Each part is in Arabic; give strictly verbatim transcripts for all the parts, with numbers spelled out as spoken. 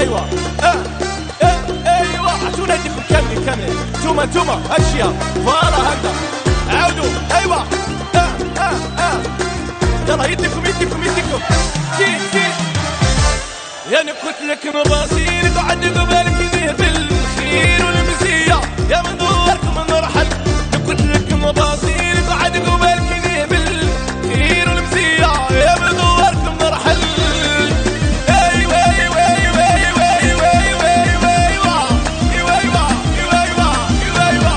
ايوا اه اه ايوا عطونا يديكم كاملين كاملين توما توما اشياء فوالا هكذا عاودوا ايوا اه اه اه يلا يديكم يديكم يديكم كي كي يا قلت لك مباصير قعد قبالك نهبل الخير والمزية يا من دوركم نرحل قلت لك مباصير قعد قبالك نهبل الخير والمزية يا من دوركم نرحل ايوا ايوا ايوا ايوا ايوا ايوا ايوا ايوا ايوا ايوا ايوا ايوا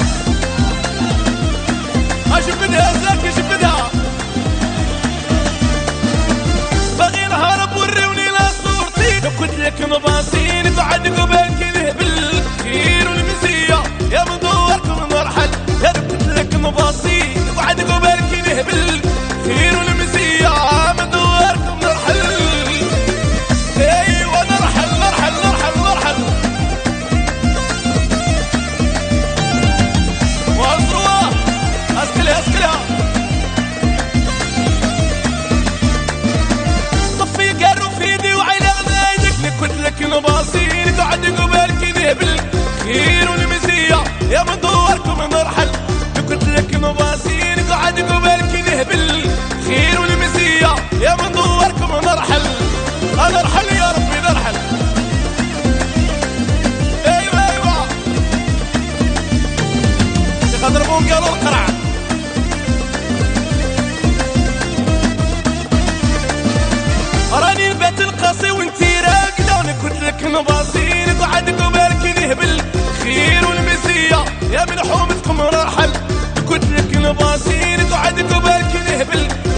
اشوف بدها زاكي شوف بدها باغي نهرب وروني قلت لك مباصين قعد قبالك نهبل خير والمزية يا من دوركم نرحل يا قلت لك مباصين قعد قبالك نهبل خير والمزية يا من دوركم نرحل ايوا نرحل نرحل نرحل نرحل وانصروها اسكلها اسكلها طفي قارو في يدي وعيلة قلت لك مباصير قعد قبالك نهبل خير والمزية يا من دوركم نرحل قلت لك مباصير قعد قبالك نهبل خير والمزية يا من دوركم نرحل نرحل يا ربي نرحل ايوا ايوا يضربون قالوا القرع راني البيت القاسي وانتي راقدة قلت لك مباصير قعد قبالك نهبل خير والمزية يا من حومتكم راحل قلت لك مباصير قعد قبالك نهبل